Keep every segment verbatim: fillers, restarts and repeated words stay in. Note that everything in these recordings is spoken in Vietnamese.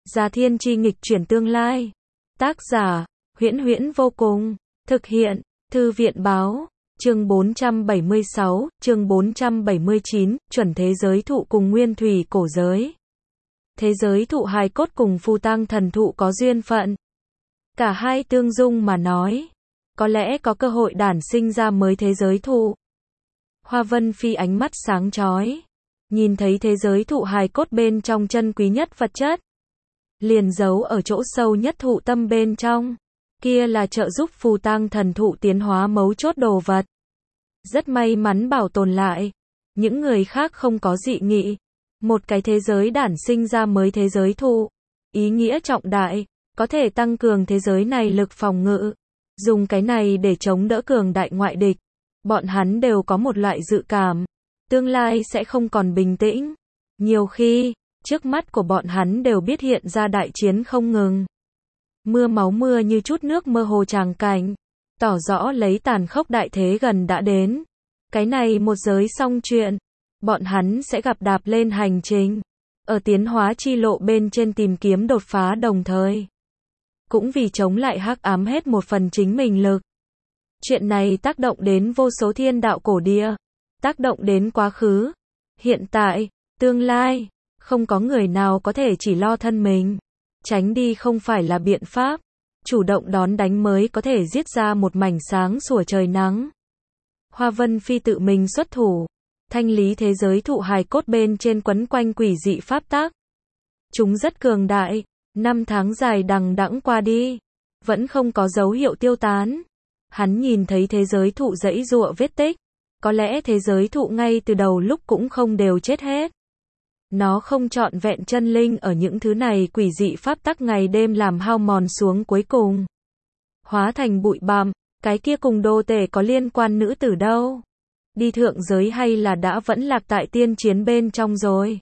Gia Thiên Chi nghịch chuyển tương lai. Tác giả, Huyễn Huyễn vô cùng. Thực hiện, Thư viện báo. Chương bốn trăm bảy mươi sáu, chương bốn trăm bảy mươi chín, chuẩn thế giới thụ cùng nguyên thủy cổ giới. Thế giới thụ hài cốt cùng phù tang thần thụ có duyên phận. Cả hai tương dung mà nói. Có lẽ có cơ hội đản sinh ra mới thế giới thụ. Hoa Vân Phi ánh mắt sáng chói. Nhìn thấy thế giới thụ hài cốt bên trong chân quý nhất vật chất. Liền giấu ở chỗ sâu nhất thụ tâm bên trong. Kia là trợ giúp phù tang thần thụ tiến hóa mấu chốt đồ vật. Rất may mắn bảo tồn lại. Những người khác không có dị nghị. Một cái thế giới đản sinh ra mới thế giới thụ. Ý nghĩa trọng đại. Có thể tăng cường thế giới này lực phòng ngự. Dùng cái này để chống đỡ cường đại ngoại địch. Bọn hắn đều có một loại dự cảm. Tương lai sẽ không còn bình tĩnh. Nhiều khi, trước mắt của bọn hắn đều biết hiện ra đại chiến không ngừng. Mưa máu mưa như chút nước mơ hồ tràng cảnh. Tỏ rõ lấy tàn khốc đại thế gần đã đến. Cái này một giới xong chuyện. Bọn hắn sẽ gặp đạp lên hành trình. Ở tiến hóa chi lộ bên trên tìm kiếm đột phá đồng thời. Cũng vì chống lại hắc ám hết một phần chính mình lực. Chuyện này tác động đến vô số thiên đạo cổ địa. Tác động đến quá khứ. Hiện tại, tương lai. Không có người nào có thể chỉ lo thân mình. Tránh đi không phải là biện pháp. Chủ động đón đánh mới có thể giết ra một mảnh sáng sủa trời nắng. Hoa Vân Phi tự mình xuất thủ. Thanh lý thế giới thụ hài cốt bên trên quấn quanh quỷ dị pháp tác. Chúng rất cường đại. Năm tháng dài đằng đẵng qua đi. Vẫn không có dấu hiệu tiêu tán. Hắn nhìn thấy thế giới thụ dãy giụa vết tích. Có lẽ thế giới thụ ngay từ đầu lúc cũng không đều chết hết. Nó không trọn vẹn chân linh ở những thứ này quỷ dị pháp tắc ngày đêm làm hao mòn xuống cuối cùng. Hóa thành bụi bặm, cái kia cùng đô tể có liên quan nữ tử đâu? Đi thượng giới hay là đã vẫn lạc tại tiên chiến bên trong rồi?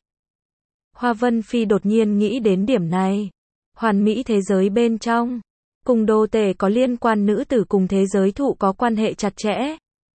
Hoa Vân Phi đột nhiên nghĩ đến điểm này. Hoàn mỹ thế giới bên trong. Cùng đô tể có liên quan nữ tử cùng thế giới thụ có quan hệ chặt chẽ.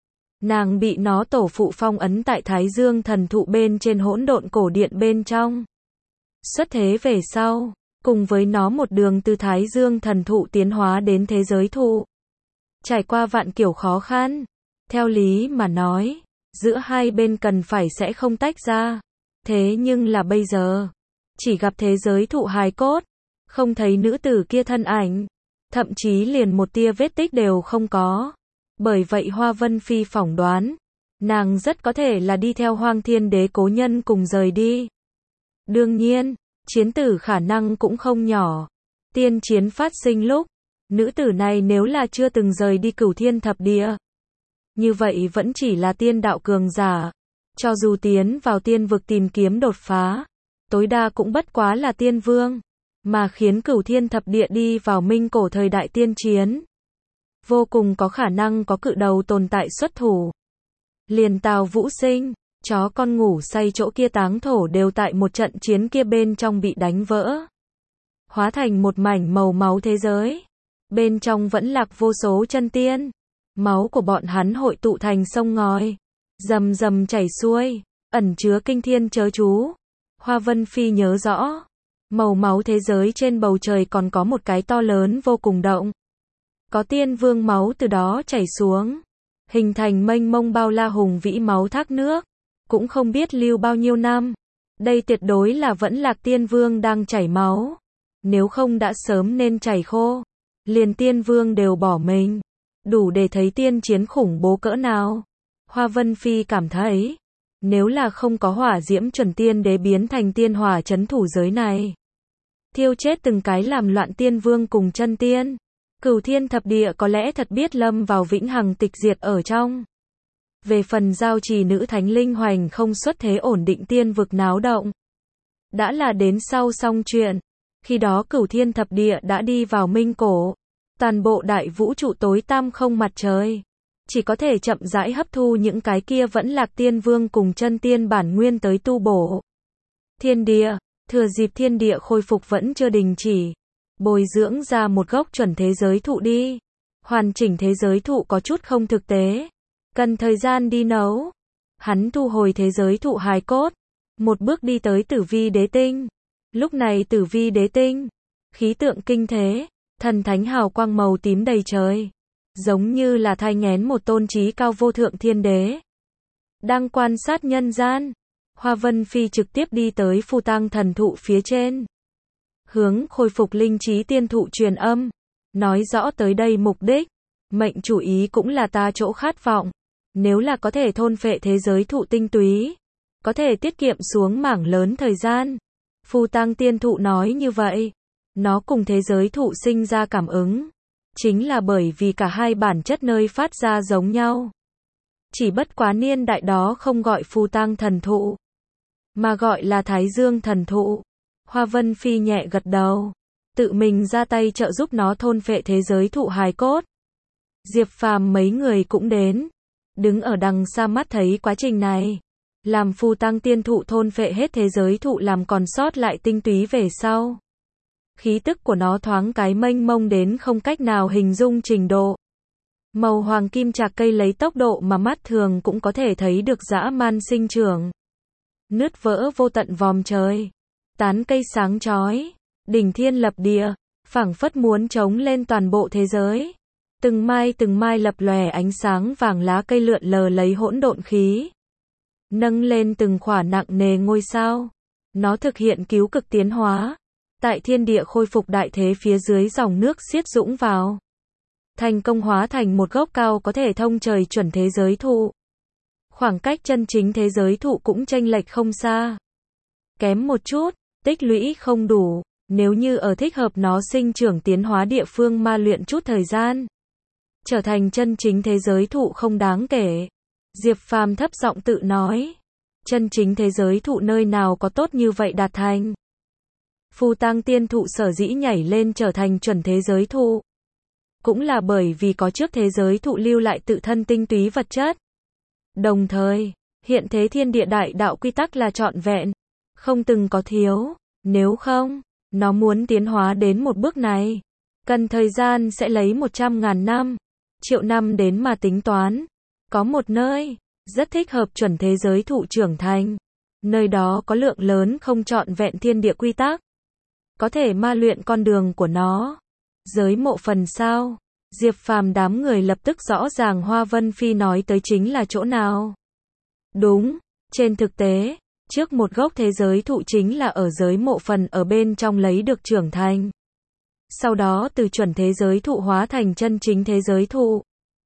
Nàng bị nó tổ phụ phong ấn tại Thái Dương thần thụ bên trên hỗn độn cổ điện bên trong. Xuất thế về sau, cùng với nó một đường từ Thái Dương thần thụ tiến hóa đến thế giới thụ. Trải qua vạn kiểu khó khăn. Theo lý mà nói, giữa hai bên cần phải sẽ không tách ra. Thế nhưng là bây giờ, chỉ gặp thế giới thụ hài cốt, không thấy nữ tử kia thân ảnh, thậm chí liền một tia vết tích đều không có. Bởi vậy Hoa Vân Phi phỏng đoán, nàng rất có thể là đi theo Hoang Thiên Đế cố nhân cùng rời đi. Đương nhiên, chiến tử khả năng cũng không nhỏ. Tiên chiến phát sinh lúc, nữ tử này nếu là chưa từng rời đi Cửu Thiên Thập Địa, như vậy vẫn chỉ là tiên đạo cường giả. Cho dù tiến vào tiên vực tìm kiếm đột phá, tối đa cũng bất quá là tiên vương, mà khiến Cửu Thiên Thập Địa đi vào minh cổ thời đại tiên chiến. Vô cùng có khả năng có cự đầu tồn tại xuất thủ. Liền Tào Vũ Sinh, chó con ngủ say chỗ kia táng thổ đều tại một trận chiến kia bên trong bị đánh vỡ. Hóa thành một mảnh màu máu thế giới. Bên trong vẫn lạc vô số chân tiên. Máu của bọn hắn hội tụ thành sông ngòi. Rầm rầm chảy xuôi, ẩn chứa kinh thiên chớ chú. Hoa Vân Phi nhớ rõ. Màu máu thế giới trên bầu trời còn có một cái to lớn vô cùng động. Có tiên vương máu từ đó chảy xuống. Hình thành mênh mông bao la hùng vĩ máu thác nước. Cũng không biết lưu bao nhiêu năm. Đây tuyệt đối là vẫn lạc tiên vương đang chảy máu. Nếu không đã sớm nên chảy khô. Liền tiên vương đều bỏ mình. Đủ để thấy tiên chiến khủng bố cỡ nào. Hoa Vân Phi cảm thấy. Nếu là không có hỏa diễm chuẩn tiên đế biến thành tiên hỏa trấn thủ giới này. Thiêu chết từng cái làm loạn tiên vương cùng chân tiên. Cửu Thiên Thập Địa có lẽ thật biết lâm vào vĩnh hằng tịch diệt ở trong. Về phần giao trì nữ thánh linh hoành không xuất thế ổn định tiên vực náo động. Đã là đến sau xong chuyện. Khi đó Cửu Thiên Thập Địa đã đi vào minh cổ. Toàn bộ đại vũ trụ tối tăm không mặt trời. Chỉ có thể chậm rãi hấp thu những cái kia vẫn lạc tiên vương cùng chân tiên bản nguyên tới tu bổ. Thiên địa, thừa dịp thiên địa khôi phục vẫn chưa đình chỉ. Bồi dưỡng ra một gốc chuẩn thế giới thụ đi. Hoàn chỉnh thế giới thụ có chút không thực tế. Cần thời gian đi nấu. Hắn thu hồi thế giới thụ hài cốt. Một bước đi tới tử vi đế tinh. Lúc này tử vi đế tinh, khí tượng kinh thế, thần thánh hào quang màu tím đầy trời, giống như là thai nghén một tôn trí cao vô thượng thiên đế. Đang quan sát nhân gian, Hoa Vân Phi trực tiếp đi tới phù tang thần thụ phía trên. Hướng khôi phục linh trí tiên thụ truyền âm, nói rõ tới đây mục đích, mệnh chủ ý cũng là ta chỗ khát vọng. Nếu là có thể thôn phệ thế giới thụ tinh túy, có thể tiết kiệm xuống mảng lớn thời gian. Phù tang tiên thụ nói như vậy, nó cùng thế giới thụ sinh ra cảm ứng, chính là bởi vì cả hai bản chất nơi phát ra giống nhau. Chỉ bất quá niên đại đó không gọi phù tang thần thụ, mà gọi là Thái Dương thần thụ. Hoa Vân Phi nhẹ gật đầu, tự mình ra tay trợ giúp nó thôn phệ thế giới thụ hài cốt. Diệp Phàm mấy người cũng đến, đứng ở đằng xa mắt thấy quá trình này. Làm phù tang tiên thụ thôn phệ hết thế giới thụ làm còn sót lại tinh túy về sau. Khí tức của nó thoáng cái mênh mông đến không cách nào hình dung trình độ. Màu hoàng kim chạc cây lấy tốc độ mà mắt thường cũng có thể thấy được dã man sinh trưởng. Nứt vỡ vô tận vòm trời. Tán cây sáng chói, đỉnh thiên lập địa, phảng phất muốn chống lên toàn bộ thế giới. Từng mai từng mai lập lòe ánh sáng vàng lá cây lượn lờ lấy hỗn độn khí. Nâng lên từng khỏa nặng nề ngôi sao. Nó thực hiện cứu cực tiến hóa. Tại thiên địa khôi phục đại thế phía dưới dòng nước xiết dũng vào. Thành công hóa thành một gốc cao có thể thông trời chuẩn thế giới thụ. Khoảng cách chân chính thế giới thụ cũng chênh lệch không xa. Kém một chút, tích lũy không đủ, nếu như ở thích hợp nó sinh trưởng tiến hóa địa phương ma luyện chút thời gian. Trở thành chân chính thế giới thụ không đáng kể. Diệp Phàm thấp giọng tự nói. Chân chính thế giới thụ nơi nào có tốt như vậy đạt thành. Phù tang tiên thụ sở dĩ nhảy lên trở thành chuẩn thế giới thụ. Cũng là bởi vì có trước thế giới thụ lưu lại tự thân tinh túy vật chất. Đồng thời, hiện thế thiên địa đại đạo quy tắc là trọn vẹn, không từng có thiếu. Nếu không, nó muốn tiến hóa đến một bước này, cần thời gian sẽ lấy một trăm ngàn năm, triệu năm đến mà tính toán. Có một nơi, rất thích hợp chuẩn thế giới thụ trưởng thành. Nơi đó có lượng lớn không trọn vẹn thiên địa quy tắc. Có thể ma luyện con đường của nó. Giới mộ phần sao? Diệp Phàm đám người lập tức rõ ràng Hoa Vân Phi nói tới chính là chỗ nào. Đúng, trên thực tế, trước một gốc thế giới thụ chính là ở giới mộ phần ở bên trong lấy được trưởng thành. Sau đó từ chuẩn thế giới thụ hóa thành chân chính thế giới thụ.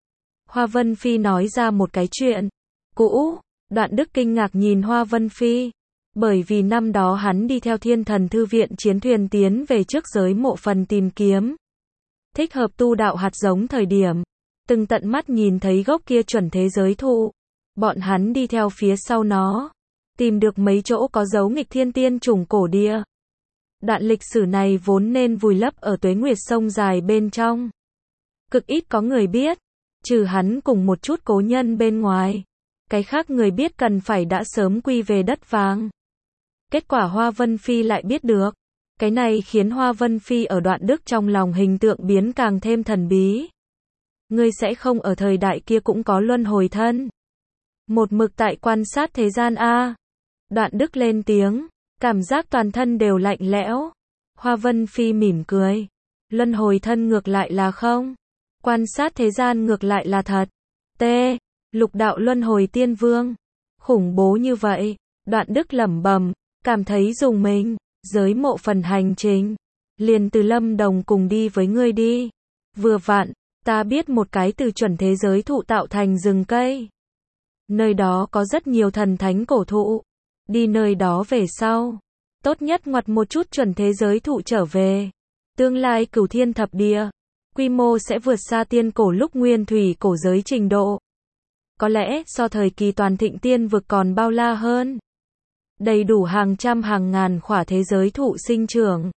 Hoa Vân Phi nói ra một cái chuyện cũ. Đoạn Đức kinh ngạc nhìn Hoa Vân Phi. Bởi vì năm đó hắn đi theo Thiên Thần Thư Viện chiến thuyền tiến về trước giới mộ phần tìm kiếm thích hợp tu đạo hạt giống thời điểm, từng tận mắt nhìn thấy gốc kia chuẩn thế giới thụ. Bọn hắn đi theo phía sau nó, tìm được mấy chỗ có dấu nghịch thiên tiên chủng cổ địa. Đoạn lịch sử này vốn nên vùi lấp ở tuế nguyệt sông dài bên trong. Cực ít có người biết, trừ hắn cùng một chút cố nhân bên ngoài. Cái khác người biết cần phải đã sớm quy về đất vàng. Kết quả Hoa Vân Phi lại biết được. Cái này khiến Hoa Vân Phi ở Đoạn Đức trong lòng hình tượng biến càng thêm thần bí. Ngươi sẽ không ở thời đại kia cũng có luân hồi thân. Một mực tại quan sát thế gian a. Đoạn Đức lên tiếng, cảm giác toàn thân đều lạnh lẽo. Hoa Vân Phi mỉm cười. Luân hồi thân ngược lại là không. Quan sát thế gian ngược lại là thật. T. Lục đạo luân hồi tiên vương. Khủng bố như vậy. Đoạn Đức lẩm bẩm, cảm thấy rùng mình. Giới mộ phần hành trình, liền từ Lâm Đồng cùng đi với ngươi đi. Vừa vặn, ta biết một cái từ chuẩn thế giới thụ tạo thành rừng cây. Nơi đó có rất nhiều thần thánh cổ thụ. Đi nơi đó về sau, tốt nhất ngoặt một chút chuẩn thế giới thụ trở về. Tương lai cửu thiên thập địa, quy mô sẽ vượt xa tiên cổ lúc nguyên thủy cổ giới trình độ. Có lẽ so thời kỳ toàn thịnh tiên vực còn bao la hơn. Đầy đủ hàng trăm hàng ngàn khỏa thế giới thụ sinh trưởng.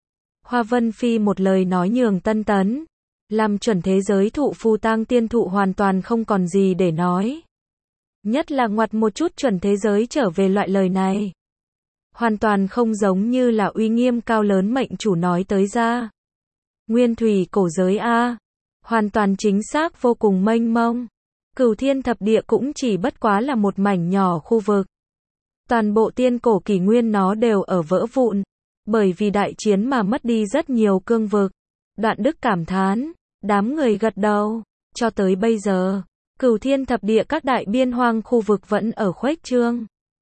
Hoa Vân Phi một lời nói nhường tân tấn. Làm chuẩn thế giới thụ phù tang tiên thụ hoàn toàn không còn gì để nói. Nhất là ngoặt một chút chuẩn thế giới trở về loại lời này. Hoàn toàn không giống như là uy nghiêm cao lớn mệnh chủ nói tới ra. Nguyên thủy cổ giới A. Hoàn toàn chính xác vô cùng mênh mông. Cửu thiên thập địa cũng chỉ bất quá là một mảnh nhỏ khu vực. Toàn bộ tiên cổ kỷ nguyên nó đều ở vỡ vụn. Bởi vì đại chiến mà mất đi rất nhiều cương vực. Đoạn Đức cảm thán, đám người gật đầu, cho tới bây giờ, Cửu Thiên Thập Địa các đại biên hoang khu vực vẫn ở khuếch trương.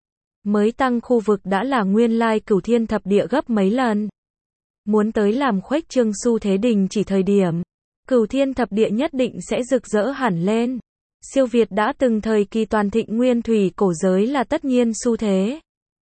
Mới tăng khu vực đã là nguyên lai Cửu Thiên Thập Địa gấp mấy lần. Muốn tới làm khuếch trương xu thế đình chỉ thời điểm, Cửu Thiên Thập Địa nhất định sẽ rực rỡ hẳn lên. Siêu việt đã từng thời kỳ toàn thịnh nguyên thủy cổ giới là tất nhiên xu thế.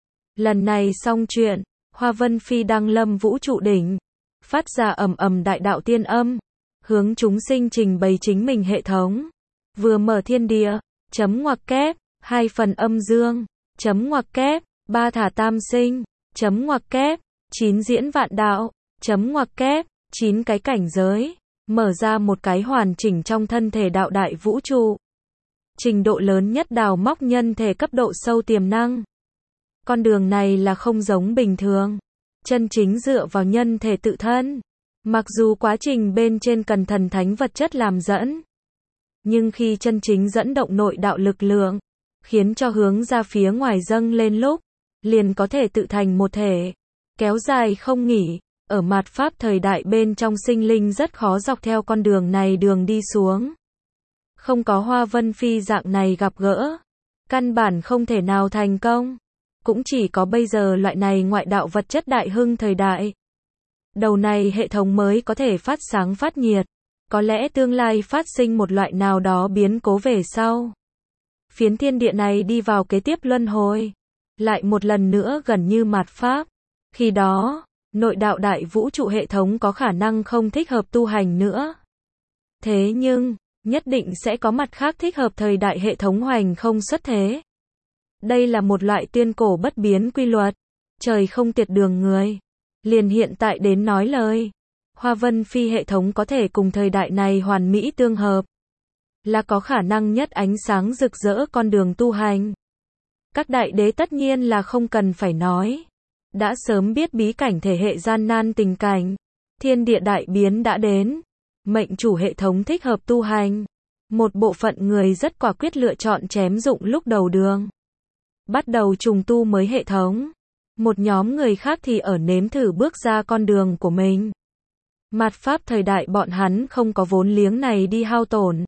Lần này xong chuyện, Hoa Vân Phi đăng lâm vũ trụ đỉnh, phát ra ầm ầm đại đạo tiên âm, hướng chúng sinh trình bày chính mình hệ thống. Vừa mở thiên địa, chấm ngoặc kép, hai phần âm dương, chấm ngoặc kép, ba thả tam sinh, chấm ngoặc kép, chín diễn vạn đạo, chấm ngoặc kép, chín cái cảnh giới, mở ra một cái hoàn chỉnh trong thân thể đạo đại vũ trụ. Trình độ lớn nhất đào móc nhân thể cấp độ sâu tiềm năng. Con đường này là không giống bình thường, chân chính dựa vào nhân thể tự thân. Mặc dù quá trình bên trên cần thần thánh vật chất làm dẫn, nhưng khi chân chính dẫn động nội đạo lực lượng, khiến cho hướng ra phía ngoài dâng lên lúc, liền có thể tự thành một thể, kéo dài không nghỉ. Ở mạt pháp thời đại bên trong sinh linh rất khó dọc theo con đường này đường đi xuống. Không có Hoa Vân Phi dạng này gặp gỡ, căn bản không thể nào thành công. Cũng chỉ có bây giờ loại này ngoại đạo vật chất đại hưng thời đại. Đầu này hệ thống mới có thể phát sáng phát nhiệt. Có lẽ tương lai phát sinh một loại nào đó biến cố về sau. Phiến thiên địa này đi vào kế tiếp luân hồi. Lại một lần nữa gần như mạt pháp. Khi đó, nội đạo đại vũ trụ hệ thống có khả năng không thích hợp tu hành nữa. Thế nhưng, nhất định sẽ có mặt khác thích hợp thời đại hệ thống hoành không xuất thế. Đây là một loại tuyên cổ bất biến quy luật. Trời không tiệt đường người. Liền hiện tại đến nói lời. Hoa Vân Phi hệ thống có thể cùng thời đại này hoàn mỹ tương hợp. Là có khả năng nhất ánh sáng rực rỡ con đường tu hành. Các đại đế tất nhiên là không cần phải nói. Đã sớm biết bí cảnh thể hệ gian nan tình cảnh. Thiên địa đại biến đã đến. Mệnh chủ hệ thống thích hợp tu hành. Một bộ phận người rất quả quyết lựa chọn chém dụng lúc đầu đường. Bắt đầu trùng tu mới hệ thống. Một nhóm người khác thì ở nếm thử bước ra con đường của mình. Mạt pháp thời đại bọn hắn không có vốn liếng này đi hao tổn.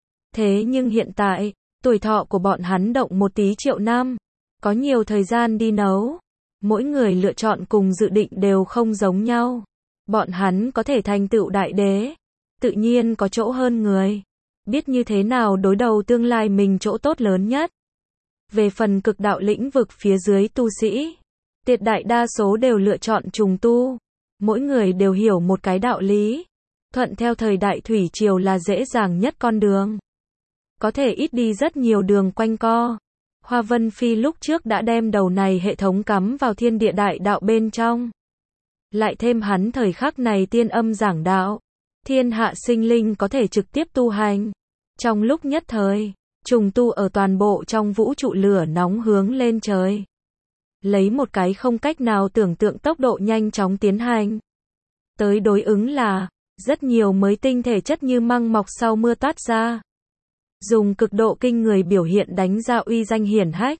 Thế nhưng hiện tại, tuổi thọ của bọn hắn động một tí triệu năm. Có nhiều thời gian đi nấu. Mỗi người lựa chọn cùng dự định đều không giống nhau. Bọn hắn có thể thành tựu đại đế. Tự nhiên có chỗ hơn người. Biết như thế nào đối đầu tương lai mình chỗ tốt lớn nhất. Về phần cực đạo lĩnh vực phía dưới tu sĩ, tuyệt đại đa số đều lựa chọn trùng tu. Mỗi người đều hiểu một cái đạo lý. Thuận theo thời đại thủy triều là dễ dàng nhất con đường. Có thể ít đi rất nhiều đường quanh co. Hoa Vân Phi lúc trước đã đem đầu này hệ thống cắm vào thiên địa đại đạo bên trong. Lại thêm hắn thời khắc này tiên âm giảng đạo. Thiên hạ sinh linh có thể trực tiếp tu hành. Trong lúc nhất thời, trùng tu ở toàn bộ trong vũ trụ lửa nóng hướng lên trời. Lấy một cái không cách nào tưởng tượng tốc độ nhanh chóng tiến hành. Tới đối ứng là, rất nhiều mới tinh thể chất như măng mọc sau mưa toát ra. Dùng cực độ kinh người biểu hiện đánh ra uy danh hiển hách.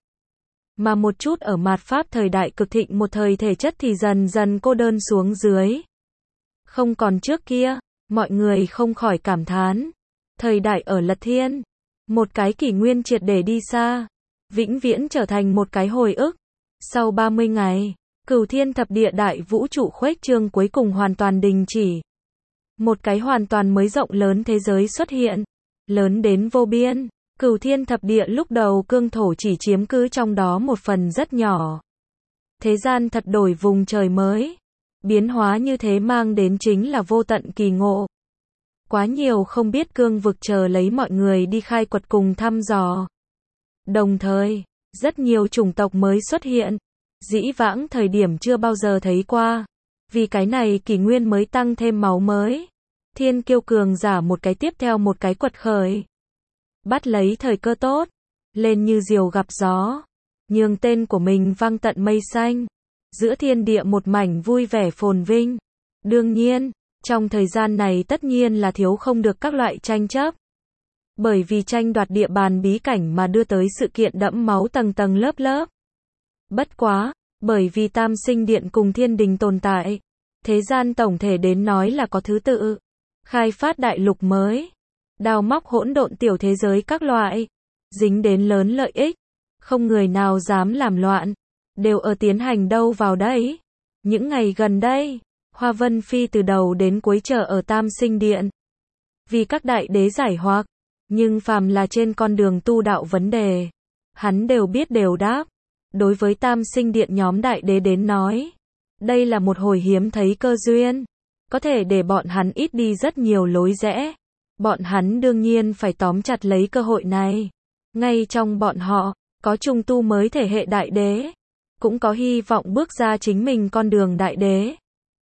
Mà một chút ở mạt pháp thời đại cực thịnh một thời thể chất thì dần dần cô đơn xuống dưới. Không còn trước kia, mọi người không khỏi cảm thán. Thời đại ở lật thiên. Một cái kỷ nguyên triệt để đi xa. Vĩnh viễn trở thành một cái hồi ức. Sau ba mươi ngày, Cửu Thiên Thập Địa đại vũ trụ khuếch trương cuối cùng hoàn toàn đình chỉ. Một cái hoàn toàn mới rộng lớn thế giới xuất hiện. Lớn đến vô biên. Cửu Thiên Thập Địa lúc đầu cương thổ chỉ chiếm cứ trong đó một phần rất nhỏ. Thế gian thật đổi vùng trời mới. Biến hóa như thế mang đến chính là vô tận kỳ ngộ. Quá nhiều không biết cương vực chờ lấy mọi người đi khai quật cùng thăm dò. Đồng thời, rất nhiều chủng tộc mới xuất hiện. Dĩ vãng thời điểm chưa bao giờ thấy qua. Vì cái này kỷ nguyên mới tăng thêm máu mới. Thiên kiêu cường giả một cái tiếp theo một cái quật khởi. Bắt lấy thời cơ tốt. Lên như diều gặp gió. Nhường tên của mình vang tận mây xanh. Giữa thiên địa một mảnh vui vẻ phồn vinh. Đương nhiên, trong thời gian này tất nhiên là thiếu không được các loại tranh chấp. Bởi vì tranh đoạt địa bàn bí cảnh mà đưa tới sự kiện đẫm máu tầng tầng lớp lớp. Bất quá, Bởi vì Tam Sinh Điện cùng Thiên Đình tồn tại, thế gian tổng thể đến nói là có thứ tự, khai phát đại lục mới, đào móc hỗn độn tiểu thế giới các loại, dính đến lớn lợi ích, không người nào dám làm loạn, đều ở tiến hành đâu vào đấy. Những ngày gần đây, Hoa Vân Phi từ đầu đến cuối chờ ở Tam Sinh Điện, vì các đại đế giải hoặc, nhưng phàm là trên con đường tu đạo vấn đề, hắn đều biết đều đáp. Đối với Tam Sinh Điện nhóm đại đế đến nói, đây là một hồi hiếm thấy cơ duyên, có thể để bọn hắn ít đi rất nhiều lối rẽ. Bọn hắn đương nhiên phải tóm chặt lấy cơ hội này. Ngay trong bọn họ, có trùng tu mới thể hệ đại đế, cũng có hy vọng bước ra chính mình con đường đại đế.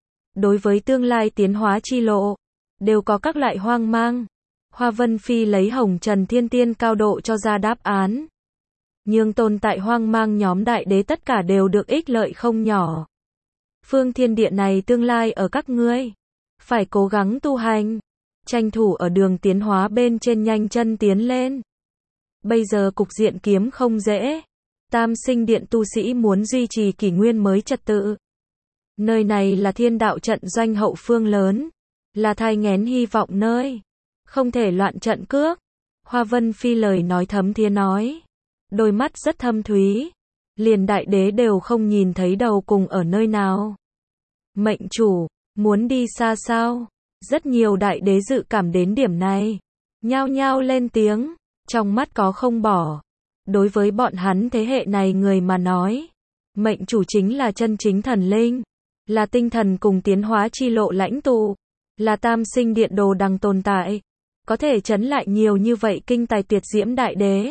Đối với tương lai tiến hóa chi lộ, đều có các loại hoang mang. Hoa Vân Phi lấy Hồng Trần Thiên Tiên cao độ cho ra đáp án. Nhưng tồn tại hoang mang nhóm đại đế tất cả đều được ích lợi không nhỏ. Phương thiên địa này tương lai ở các ngươi, phải cố gắng tu hành, tranh thủ ở đường tiến hóa bên trên nhanh chân tiến lên. Bây giờ cục diện kiếm không dễ, Tam Sinh Điện tu sĩ muốn duy trì kỷ nguyên mới trật tự. Nơi này là thiên đạo trận doanh hậu phương lớn, là thai nghén hy vọng nơi, không thể loạn trận cước. Hoa Vân Phi lời nói thấm thía nói, đôi mắt rất thâm thúy, liền đại đế đều không nhìn thấy đầu cùng ở nơi nào. Mệnh chủ, muốn đi xa sao? Rất nhiều đại đế dự cảm đến điểm này, nhao nhao lên tiếng, trong mắt có không bỏ. Đối với bọn hắn thế hệ này người mà nói, mệnh chủ chính là chân chính thần linh, là tinh thần cùng tiến hóa chi lộ lãnh tụ, là Tam Sinh Điện đồ đằng tồn tại, có thể trấn lại nhiều như vậy kinh tài tuyệt diễm đại đế.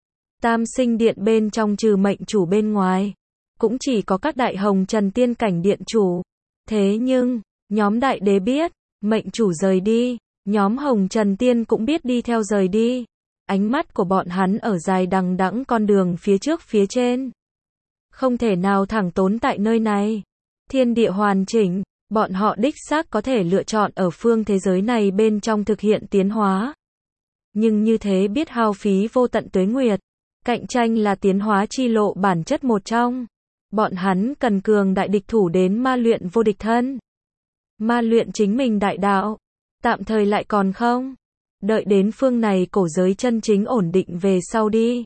Tam Sinh Điện bên trong trừ mệnh chủ bên ngoài, cũng chỉ có các đại hồng trần tiên cảnh điện chủ. Thế nhưng, nhóm đại đế biết, mệnh chủ rời đi, nhóm hồng trần tiên cũng biết đi theo rời đi. Ánh mắt của bọn hắn ở dài đằng đẵng con đường phía trước phía trên. Không thể nào thẳng tốn tại nơi này. Thiên địa hoàn chỉnh, bọn họ đích xác có thể lựa chọn ở phương thế giới này bên trong thực hiện tiến hóa. Nhưng như thế biết hao phí vô tận tuế nguyệt. Cạnh tranh là tiến hóa chi lộ bản chất một trong. Bọn hắn cần cường đại địch thủ đến ma luyện vô địch thân. Ma luyện chính mình đại đạo. Tạm thời lại còn không. Đợi đến phương này cổ giới chân chính ổn định về sau đi.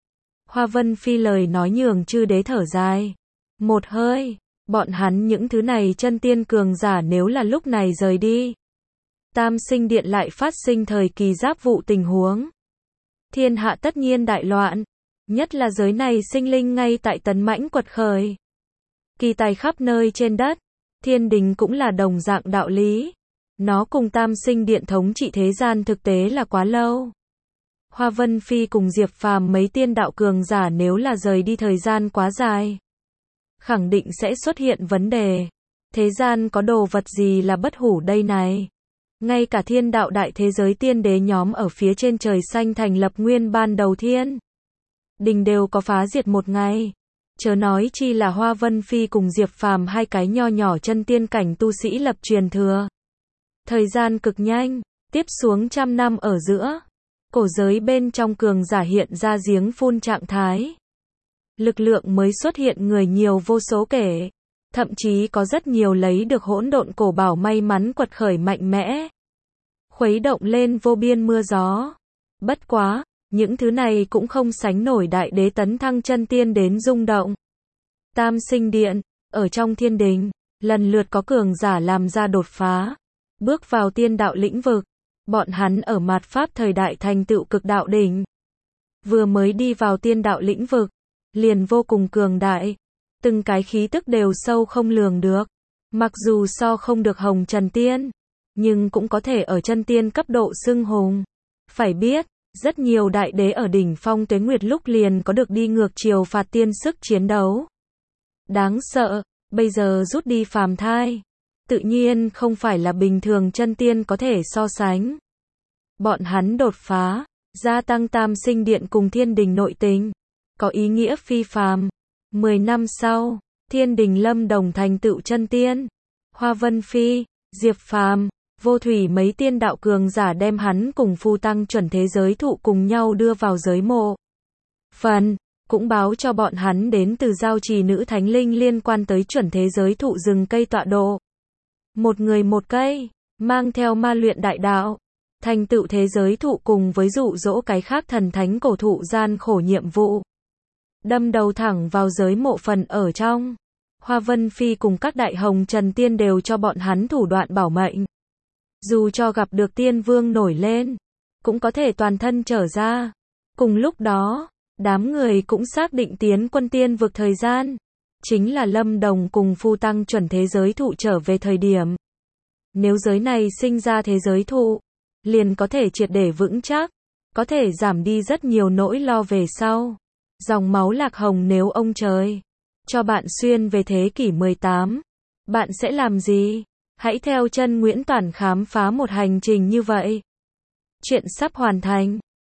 Hoa Vân Phi lời nói nhường chư đế thở dài. Một hơi, bọn hắn những thứ này chân tiên cường giả nếu là lúc này rời đi. Tam Sinh Điện lại phát sinh thời kỳ giáp vụ tình huống. Thiên hạ tất nhiên đại loạn. Nhất là giới này sinh linh ngay tại tấn mãnh quật khởi. Kỳ tài khắp nơi trên đất. Thiên đình cũng là đồng dạng đạo lý. Nó cùng Tam Sinh Điện thống trị thế gian thực tế là quá lâu. Hoa Vân Phi cùng Diệp Phàm mấy tiên đạo cường giả nếu là rời đi thời gian quá dài, khẳng định sẽ xuất hiện vấn đề. Thế gian có đồ vật gì là bất hủ đây này? Ngay cả thiên đạo đại thế giới tiên đế nhóm ở phía trên trời xanh thành lập nguyên ban đầu thiên đình đều có phá diệt một ngày. Chớ nói chi là Hoa Vân Phi cùng Diệp Phàm hai cái nho nhỏ chân tiên cảnh tu sĩ lập truyền thừa. Thời gian cực nhanh, tiếp xuống trăm năm ở giữa, cổ giới bên trong cường giả hiện ra giếng phun trạng thái. Lực lượng mới xuất hiện người nhiều vô số kể, thậm chí có rất nhiều lấy được hỗn độn cổ bảo may mắn quật khởi mạnh mẽ, khuấy động lên vô biên mưa gió. Bất quá, những thứ này cũng không sánh nổi đại đế tấn thăng chân tiên đến rung động. Tam Sinh Điện, ở trong thiên đình, lần lượt có cường giả làm ra đột phá, bước vào tiên đạo lĩnh vực. Bọn hắn ở mạt pháp thời đại thành tựu cực đạo đỉnh. Vừa mới đi vào tiên đạo lĩnh vực, liền vô cùng cường đại. Từng cái khí tức đều sâu không lường được. Mặc dù so không được hồng trần tiên, nhưng cũng có thể ở chân tiên cấp độ xưng hùng. Phải biết, rất nhiều đại đế ở đỉnh phong tuế nguyệt lúc liền có được đi ngược chiều phạt tiên sức chiến đấu. Đáng sợ, bây giờ rút đi phàm thai. Tự nhiên không phải là bình thường chân tiên có thể so sánh. Bọn hắn đột phá, gia tăng Tam Sinh Điện cùng thiên đình nội tình, có ý nghĩa phi phàm. Mười năm sau, thiên đình lâm đồng thành tựu chân tiên. Hoa Vân Phi, Diệp Phàm, Vô Thủy mấy tiên đạo cường giả đem hắn cùng phu tăng chuẩn thế giới thụ cùng nhau đưa vào giới mộ. Phần, cũng báo cho bọn hắn đến từ giao trì nữ thánh linh liên quan tới chuẩn thế giới thụ rừng cây tọa độ. Một người một cây, mang theo ma luyện đại đạo, thành tựu thế giới thụ cùng với dụ dỗ cái khác thần thánh cổ thụ gian khổ nhiệm vụ. Đâm đầu thẳng vào giới mộ phần ở trong. Hoa Vân Phi cùng các đại hồng trần tiên đều cho bọn hắn thủ đoạn bảo mệnh. Dù cho gặp được tiên vương nổi lên, cũng có thể toàn thân trở ra. Cùng lúc đó, đám người cũng xác định tiến quân tiên vực thời gian. Chính là Lâm Đồng cùng Phu Tăng chuẩn thế giới thụ trở về thời điểm. Nếu giới này sinh ra thế giới thụ, liền có thể triệt để vững chắc, có thể giảm đi rất nhiều nỗi lo về sau. Dòng máu lạc hồng nếu ông trời cho bạn xuyên về thế kỷ mười tám, bạn sẽ làm gì? Hãy theo chân Nguyễn Toản khám phá một hành trình như vậy. Chuyện sắp hoàn thành.